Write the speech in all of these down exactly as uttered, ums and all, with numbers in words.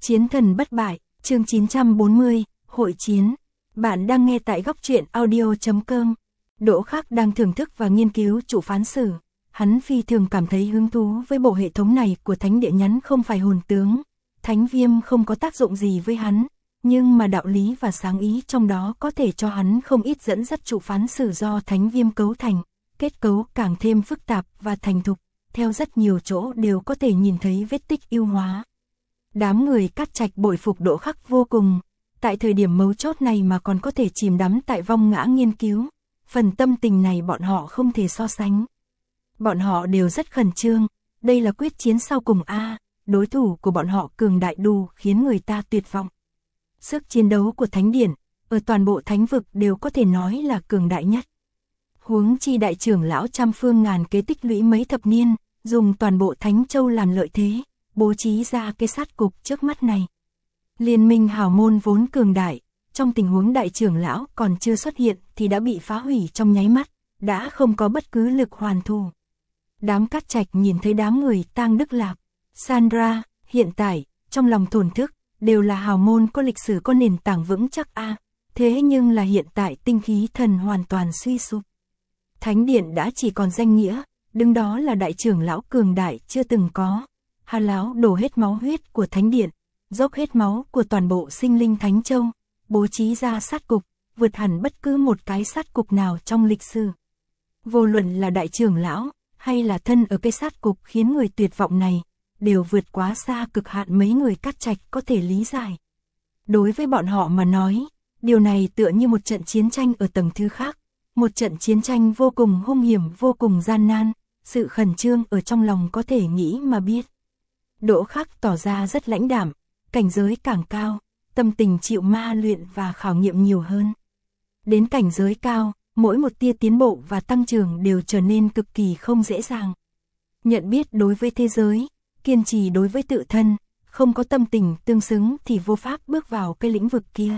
Chiến thần bất bại, chương chín trăm bốn mươi, hội chiến. Bạn đang nghe tại góc truyện audio chấm com. Đỗ Khắc đang thưởng thức và nghiên cứu trụ phán sử. Hắn phi thường cảm thấy hứng thú với bộ hệ thống này của thánh địa nhắn không phải hồn tướng. Thánh viêm không có tác dụng gì với hắn, nhưng mà đạo lý và sáng ý trong đó có thể cho hắn không ít dẫn dắt trụ phán sử do thánh viêm cấu thành. Kết cấu càng thêm phức tạp và thành thục, theo rất nhiều chỗ đều có thể nhìn thấy vết tích ưu hóa. Đám người Cát Trạch bội phục Đỗ Khắc vô cùng, tại thời điểm mấu chốt này mà còn có thể chìm đắm tại vong ngã nghiên cứu, phần tâm tình này bọn họ không thể so sánh. Bọn họ đều rất khẩn trương, đây là quyết chiến sau cùng a, đối thủ của bọn họ cường đại đủ khiến người ta tuyệt vọng. Sức chiến đấu của Thánh Điển, ở toàn bộ thánh vực đều có thể nói là cường đại nhất. Huống chi đại trưởng lão trăm phương ngàn kế tích lũy mấy thập niên, dùng toàn bộ Thánh Châu làm lợi thế, bố trí ra cái sát cục trước mắt này. Liên minh hào môn vốn cường đại, trong tình huống đại trưởng lão còn chưa xuất hiện thì đã bị phá hủy trong nháy mắt, đã không có bất cứ lực hoàn thù. Đám Cát Trạch nhìn thấy đám người Tang Đức Lạc, Sandra, hiện tại, trong lòng thổn thức, đều là hào môn có lịch sử có nền tảng vững chắc a, thế nhưng là hiện tại tinh khí thần hoàn toàn suy sụp. Thánh điện đã chỉ còn danh nghĩa, đứng đó là đại trưởng lão cường đại chưa từng có. Hà Lão đổ hết máu huyết của thánh điện, dốc hết máu của toàn bộ sinh linh Thánh Châu, bố trí ra sát cục, vượt hẳn bất cứ một cái sát cục nào trong lịch sử. Vô luận là đại trưởng lão, hay là thân ở cái sát cục khiến người tuyệt vọng này, đều vượt quá xa cực hạn mấy người Cát Trạch có thể lý giải. Đối với bọn họ mà nói, điều này tựa như một trận chiến tranh ở tầng thứ khác, một trận chiến tranh vô cùng hung hiểm, vô cùng gian nan, sự khẩn trương ở trong lòng có thể nghĩ mà biết. Đỗ Khắc tỏ ra rất lãnh đạm, cảnh giới càng cao, tâm tình chịu ma luyện và khảo nghiệm nhiều hơn. Đến cảnh giới cao, mỗi một tia tiến bộ và tăng trưởng đều trở nên cực kỳ không dễ dàng. Nhận biết đối với thế giới, kiên trì đối với tự thân, không có tâm tình tương xứng thì vô pháp bước vào cái lĩnh vực kia.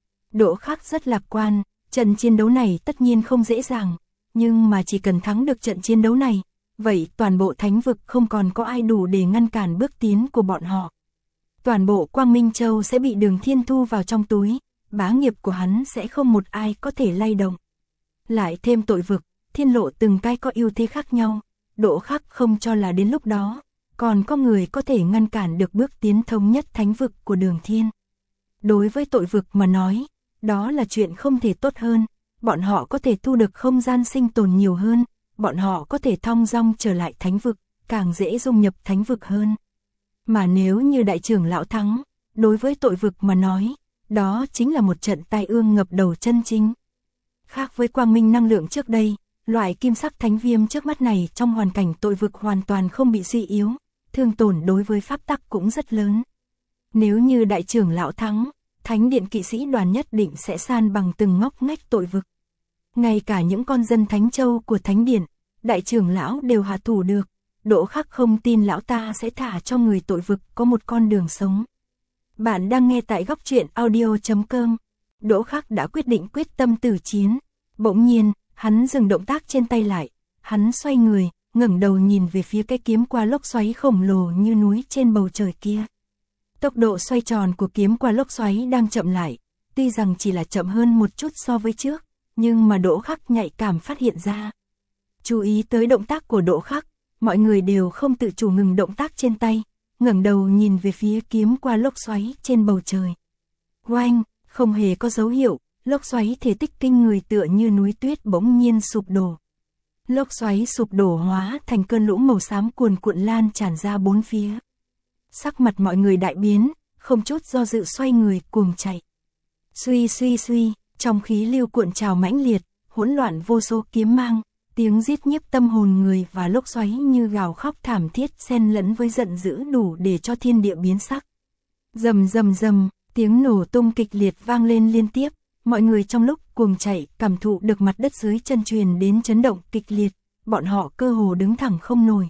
Đỗ Khắc rất lạc quan, trận chiến đấu này tất nhiên không dễ dàng, nhưng mà chỉ cần thắng được trận chiến đấu này, vậy toàn bộ thánh vực không còn có ai đủ để ngăn cản bước tiến của bọn họ. Toàn bộ Quang Minh Châu sẽ bị Đường Thiên thu vào trong túi, bá nghiệp của hắn sẽ không một ai có thể lay động. Lại thêm tội vực, thiên lộ từng cái có ưu thế khác nhau, Đỗ Khắc không cho là đến lúc đó, còn có người có thể ngăn cản được bước tiến thống nhất thánh vực của Đường Thiên. Đối với tội vực mà nói, đó là chuyện không thể tốt hơn, bọn họ có thể thu được không gian sinh tồn nhiều hơn, bọn họ có thể thong dong trở lại thánh vực, càng dễ dung nhập thánh vực hơn. Mà nếu như đại trưởng lão thắng, đối với tội vực mà nói, đó chính là một trận tai ương ngập đầu chân chính. Khác với quang minh năng lượng trước đây, loại kim sắc thánh viêm trước mắt này trong hoàn cảnh tội vực hoàn toàn không bị suy yếu, thương tổn đối với pháp tắc cũng rất lớn. Nếu như đại trưởng lão thắng, thánh điện kỵ sĩ đoàn nhất định sẽ san bằng từng ngóc ngách tội vực. Ngay cả những con dân Thánh Châu của thánh điện, đại trưởng lão đều hạ thủ được. Đỗ Khắc không tin lão ta sẽ thả cho người tội vực có một con đường sống. Bạn đang nghe tại góc truyện audio chấm com. Đỗ Khắc đã quyết định quyết tâm tử chiến. Bỗng nhiên, hắn dừng động tác trên tay lại. Hắn xoay người, ngẩng đầu nhìn về phía cái kiếm qua lốc xoáy khổng lồ như núi trên bầu trời kia. Tốc độ xoay tròn của kiếm qua lốc xoáy đang chậm lại. Tuy rằng chỉ là chậm hơn một chút so với trước, nhưng mà Đỗ Khắc nhạy cảm phát hiện ra. Chú ý tới động tác của Đỗ Khắc, mọi người đều không tự chủ ngừng động tác trên tay, ngẩng đầu nhìn về phía kiếm qua lốc xoáy trên bầu trời. Oanh, không hề có dấu hiệu, lốc xoáy thể tích kinh người tựa như núi tuyết bỗng nhiên sụp đổ. Lốc xoáy sụp đổ hóa thành cơn lũ màu xám cuồn cuộn lan tràn ra bốn phía. Sắc mặt mọi người đại biến, không chút do dự xoay người cuồng chạy. Suy suy suy, trong khí lưu cuộn trào mãnh liệt, hỗn loạn vô số kiếm mang, tiếng rít nhiếp tâm hồn người và lốc xoáy như gào khóc thảm thiết xen lẫn với giận dữ đủ để cho thiên địa biến sắc. Rầm rầm rầm, tiếng nổ tung kịch liệt vang lên liên tiếp, mọi người trong lúc cuồng chạy cảm thụ được mặt đất dưới chân truyền đến chấn động kịch liệt, bọn họ cơ hồ đứng thẳng không nổi.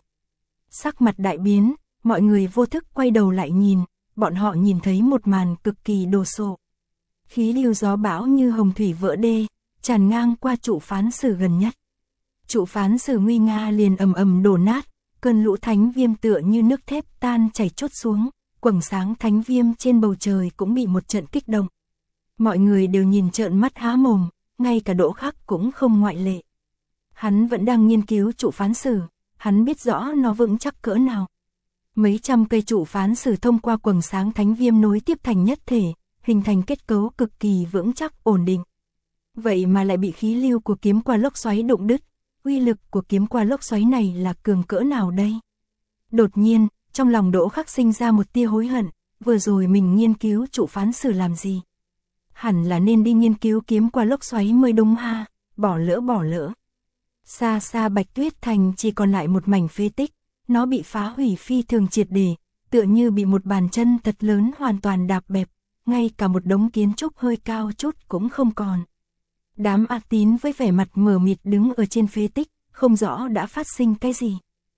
Sắc mặt đại biến, mọi người vô thức quay đầu lại nhìn, bọn họ nhìn thấy một màn cực kỳ đồ sộ. Khí lưu gió bão như hồng thủy vỡ đê, tràn ngang qua trụ phán sử gần nhất. Trụ phán sử nguy nga liền ầm ầm đổ nát, cơn lũ thánh viêm tựa như nước thép tan chảy chốt xuống, quầng sáng thánh viêm trên bầu trời cũng bị một trận kích động. Mọi người đều nhìn trợn mắt há mồm, ngay cả Đỗ Khắc cũng không ngoại lệ. Hắn vẫn đang nghiên cứu trụ phán sử, hắn biết rõ nó vững chắc cỡ nào. Mấy trăm cây trụ phán sử thông qua quầng sáng thánh viêm nối tiếp thành nhất thể, hình thành kết cấu cực kỳ vững chắc ổn định. Vậy mà lại bị khí lưu của kiếm qua lốc xoáy đụng đứt, uy lực của kiếm qua lốc xoáy này là cường cỡ nào đây? Đột nhiên, trong lòng Đỗ Khắc sinh ra một tia hối hận, vừa rồi mình nghiên cứu trụ phán sử làm gì? Hẳn là nên đi nghiên cứu kiếm qua lốc xoáy mới đúng ha, bỏ lỡ bỏ lỡ. Xa xa Bạch Tuyết Thành chỉ còn lại một mảnh phế tích, nó bị phá hủy phi thường triệt để, tựa như bị một bàn chân thật lớn hoàn toàn đạp bẹp, ngay cả một đống kiến trúc hơi cao chút cũng không còn. Đám A Tín với vẻ mặt mờ mịt đứng ở trên phế tích, không rõ đã phát sinh cái gì.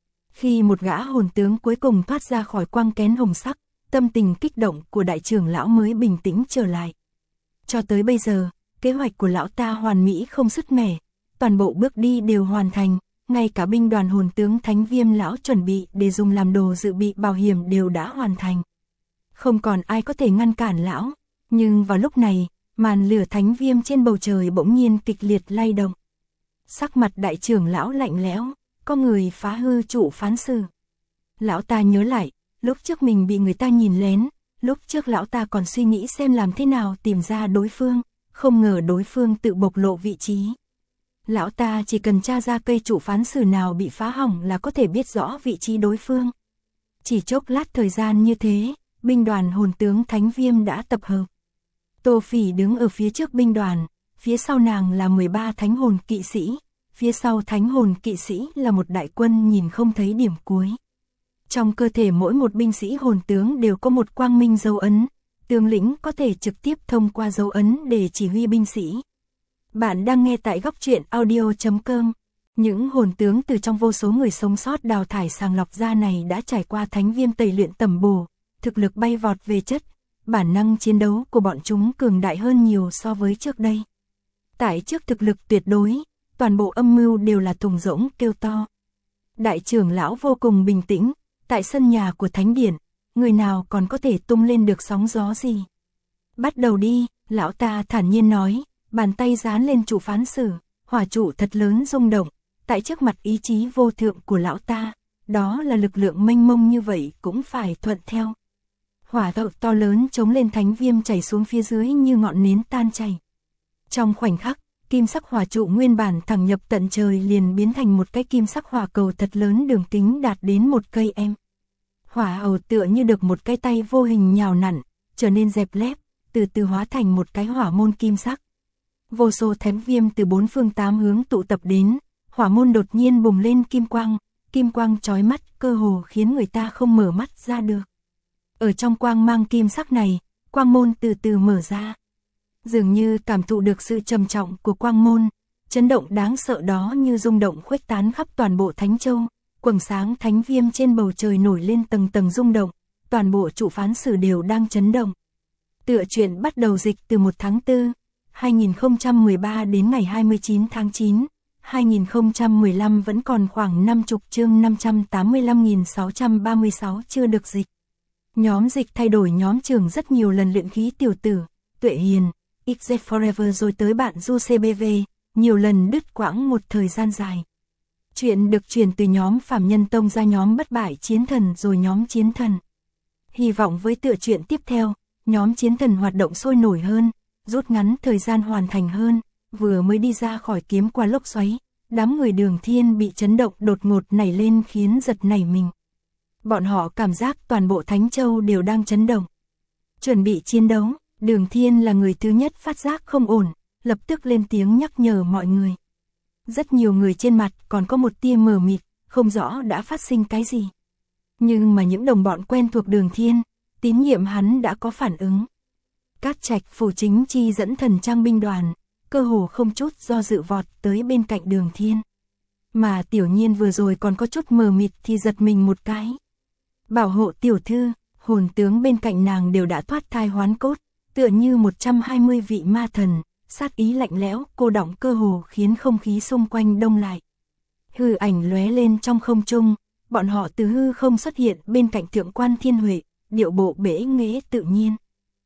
Khi một gã hồn tướng cuối cùng thoát ra khỏi quang kén hồng sắc, tâm tình kích động của đại trưởng lão mới bình tĩnh trở lại. Cho tới bây giờ, kế hoạch của lão ta hoàn mỹ không sứt mẻ, toàn bộ bước đi đều hoàn thành, ngay cả binh đoàn hồn tướng Thánh Viêm lão chuẩn bị để dùng làm đồ dự bị bảo hiểm đều đã hoàn thành. Không còn ai có thể ngăn cản lão, nhưng vào lúc này, màn lửa Thánh Viêm trên bầu trời bỗng nhiên kịch liệt lay động. Sắc mặt đại trưởng lão lạnh lẽo, có người phá hư trụ phán sử. Lão ta nhớ lại, lúc trước mình bị người ta nhìn lén, lúc trước lão ta còn suy nghĩ xem làm thế nào tìm ra đối phương, không ngờ đối phương tự bộc lộ vị trí. Lão ta chỉ cần tra ra cây trụ phán sử nào bị phá hỏng là có thể biết rõ vị trí đối phương. Chỉ chốc lát thời gian như thế, binh đoàn hồn tướng Thánh Viêm đã tập hợp. Tô Phỉ đứng ở phía trước binh đoàn, phía sau nàng là mười ba thánh hồn kỵ sĩ, phía sau thánh hồn kỵ sĩ là một đại quân nhìn không thấy điểm cuối. Trong cơ thể mỗi một binh sĩ hồn tướng đều có một quang minh dấu ấn, tướng lĩnh có thể trực tiếp thông qua dấu ấn để chỉ huy binh sĩ. Bạn đang nghe tại góc truyện audio chấm com. Những hồn tướng từ trong vô số người sống sót đào thải sàng lọc ra này đã trải qua Thánh Viêm tẩy luyện tẩm bổ, thực lực bay vọt về chất, bản năng chiến đấu của bọn chúng cường đại hơn nhiều so với trước đây. Tại trước thực lực tuyệt đối, toàn bộ âm mưu đều là thùng rỗng kêu to. Đại trưởng lão vô cùng bình tĩnh, tại sân nhà của Thánh Điện, người nào còn có thể tung lên được sóng gió gì. Bắt đầu đi, lão ta thản nhiên nói, bàn tay dán lên trụ phán sử, hỏa trụ thật lớn rung động, tại trước mặt ý chí vô thượng của lão ta, đó là lực lượng mênh mông như vậy cũng phải thuận theo. Hỏa đậu to lớn chống lên Thánh Viêm chảy xuống phía dưới như ngọn nến tan chảy. Trong khoảnh khắc, kim sắc hỏa trụ nguyên bản thẳng nhập tận trời liền biến thành một cái kim sắc hỏa cầu thật lớn đường kính đạt đến một cây em. Hỏa ầu tựa như được một cái tay vô hình nhào nặn, trở nên dẹp lép, từ từ hóa thành một cái hỏa môn kim sắc. Vô số Thánh Viêm từ bốn phương tám hướng tụ tập đến, hỏa môn đột nhiên bùng lên kim quang, kim quang chói mắt cơ hồ khiến người ta không mở mắt ra được. Ở trong quang mang kim sắc này, quang môn từ từ mở ra. Dường như cảm thụ được sự trầm trọng của quang môn, chấn động đáng sợ đó như rung động khuếch tán khắp toàn bộ Thánh Châu, quầng sáng Thánh Viêm trên bầu trời nổi lên tầng tầng rung động, toàn bộ trụ phán sử đều đang chấn động. Tựa truyện bắt đầu dịch từ một tháng tư, hai nghìn không trăm mười ba đến ngày hai mươi chín tháng chín, hai nghìn không trăm mười lăm vẫn còn khoảng năm mươi chương năm trăm tám mươi lăm nghìn sáu trăm ba mươi sáu chưa được dịch. Nhóm dịch thay đổi nhóm trường rất nhiều lần luyện khí tiểu tử, Tuệ Hiền, ích dét Forever rồi tới bạn Du xê bê vê, nhiều lần đứt quãng một thời gian dài. Chuyện được truyền từ nhóm Phạm Nhân Tông ra nhóm Bất Bại Chiến Thần rồi nhóm Chiến Thần. Hy vọng với tựa truyện tiếp theo, nhóm Chiến Thần hoạt động sôi nổi hơn, rút ngắn thời gian hoàn thành hơn, vừa mới đi ra khỏi kiếm qua lốc xoáy, đám người Đường Thiên bị chấn động đột ngột nảy lên khiến giật nảy mình. Bọn họ cảm giác toàn bộ Thánh Châu đều đang chấn động. Chuẩn bị chiến đấu, Đường Thiên là người thứ nhất phát giác không ổn, lập tức lên tiếng nhắc nhở mọi người. Rất nhiều người trên mặt còn có một tia mờ mịt, không rõ đã phát sinh cái gì. Nhưng mà những đồng bọn quen thuộc Đường Thiên, tín nhiệm hắn đã có phản ứng. Cát Trạch Phủ Chính Chi dẫn thần trang binh đoàn, cơ hồ không chút do dự vọt tới bên cạnh Đường Thiên. Mà Tiểu Nhiên vừa rồi còn có chút mờ mịt thì giật mình một cái. Bảo hộ tiểu thư, hồn tướng bên cạnh nàng đều đã thoát thai hoán cốt, tựa như một trăm hai mươi vị ma thần, sát ý lạnh lẽo, cô đọng cơ hồ khiến không khí xung quanh đông lại. Hư ảnh lóe lên trong không trung, bọn họ từ hư không xuất hiện bên cạnh Thượng quan Thiên Huệ, điệu bộ bể nghễ tự nhiên.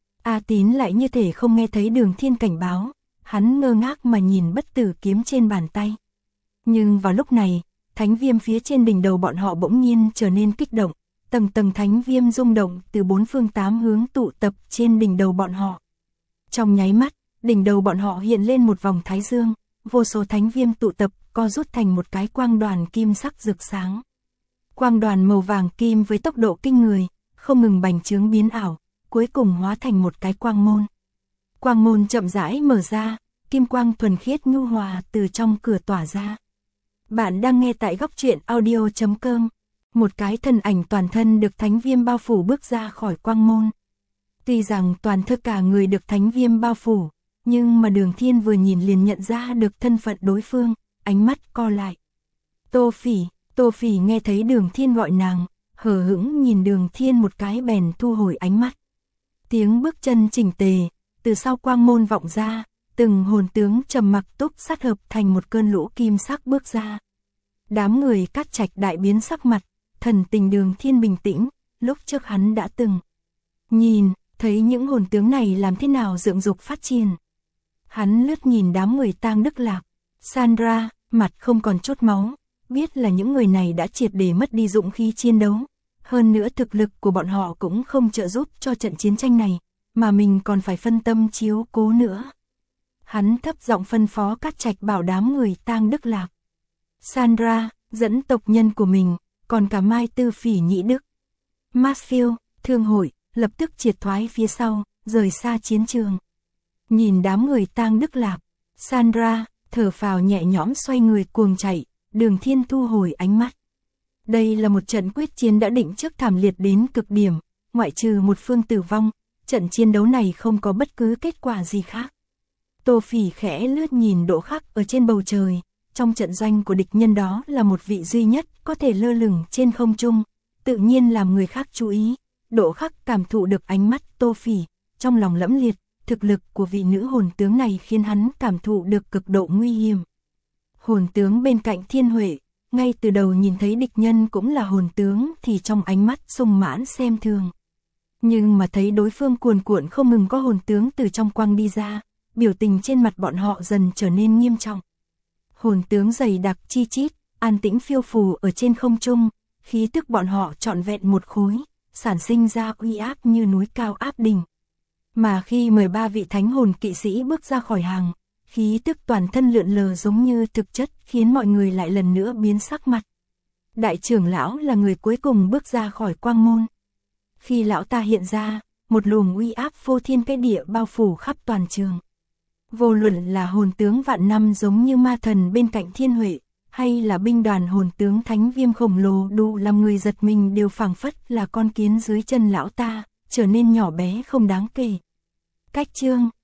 A Tín lại như thể không nghe thấy Đường Thiên cảnh báo, hắn ngơ ngác mà nhìn bất tử kiếm trên bàn tay. Nhưng vào lúc này, thánh viêm phía trên đỉnh đầu bọn họ bỗng nhiên trở nên kích động, tầng tầng thánh viêm rung động từ bốn phương tám hướng tụ tập trên đỉnh đầu bọn họ. Trong nháy mắt, đỉnh đầu bọn họ hiện lên một vòng thái dương, vô số thánh viêm tụ tập, co rút thành một cái quang đoàn kim sắc rực sáng. Quang đoàn màu vàng kim với tốc độ kinh người, không ngừng bành trướng biến ảo, cuối cùng hóa thành một cái quang môn. Quang môn chậm rãi mở ra, kim quang thuần khiết nhu hòa từ trong cửa tỏa ra. Bạn đang nghe tại góc truyện audio chấm com. Một cái thân ảnh toàn thân được thánh viêm bao phủ bước ra khỏi quang môn. Tuy rằng toàn thân cả người được thánh viêm bao phủ, nhưng mà Đường Thiên vừa nhìn liền nhận ra được thân phận đối phương, ánh mắt co lại. Tô Phỉ, Tô Phỉ nghe thấy Đường Thiên gọi nàng, hờ hững nhìn Đường Thiên một cái bèn thu hồi ánh mắt. Tiếng bước chân chỉnh tề, từ sau quang môn vọng ra, từng hồn tướng trầm mặc túc sát hợp thành một cơn lũ kim sắc bước ra. Đám người Cát Trạch đại biến sắc mặt, thần tình Đường Thiên bình tĩnh, lúc trước hắn đã từng nhìn, thấy những hồn tướng này làm thế nào dựng dục phát triển. Hắn lướt nhìn đám người Tang Đức Lạc, Sandra, mặt không còn chút máu, biết là những người này đã triệt để mất đi dũng khí chiến đấu. Hơn nữa thực lực của bọn họ cũng không trợ giúp cho trận chiến tranh này, mà mình còn phải phân tâm chiếu cố nữa. Hắn thấp giọng phân phó Cát Trạch bảo đám người Tang Đức Lạc, Sandra, dẫn tộc nhân của mình, còn cả Mai Tư Phỉ Nhĩ Đức, Matthew, Thương hội, lập tức triệt thoái phía sau, rời xa chiến trường. Nhìn đám người Tang Đức Lạc, Sandra, thở phào nhẹ nhõm xoay người cuồng chạy, Đường Thiên thu hồi ánh mắt. Đây là một trận quyết chiến đã định trước thảm liệt đến cực điểm, ngoại trừ một phương tử vong, trận chiến đấu này không có bất cứ kết quả gì khác. Tô Phỉ khẽ lướt nhìn Đỗ Khắc ở trên bầu trời, trong trận doanh của địch nhân đó là một vị duy nhất có thể lơ lửng trên không trung, tự nhiên làm người khác chú ý. Đỗ Khắc cảm thụ được ánh mắt Tô Phỉ, trong lòng lẫm liệt, thực lực của vị nữ hồn tướng này khiến hắn cảm thụ được cực độ nguy hiểm. Hồn tướng bên cạnh Thiên Huệ, ngay từ đầu nhìn thấy địch nhân cũng là hồn tướng thì trong ánh mắt sung mãn xem thường. Nhưng mà thấy đối phương cuồn cuộn không ngừng có hồn tướng từ trong quang đi ra, biểu tình trên mặt bọn họ dần trở nên nghiêm trọng. Hồn tướng dày đặc chi chít, an tĩnh phiêu phù ở trên không trung, khí tức bọn họ trọn vẹn một khối, sản sinh ra uy áp như núi cao áp đỉnh. Mà khi mười ba vị thánh hồn kỵ sĩ bước ra khỏi hàng, khí tức toàn thân lượn lờ giống như thực chất khiến mọi người lại lần nữa biến sắc mặt. Đại trưởng lão là người cuối cùng bước ra khỏi quang môn. Khi lão ta hiện ra, một luồng uy áp vô thiên cái địa bao phủ khắp toàn trường. Vô luận là hồn tướng vạn năm giống như ma thần bên cạnh Thiên Huệ, hay là binh đoàn hồn tướng thánh viêm khổng lồ đủ làm người giật mình đều phảng phất là con kiến dưới chân lão ta, trở nên nhỏ bé không đáng kể. Cách chương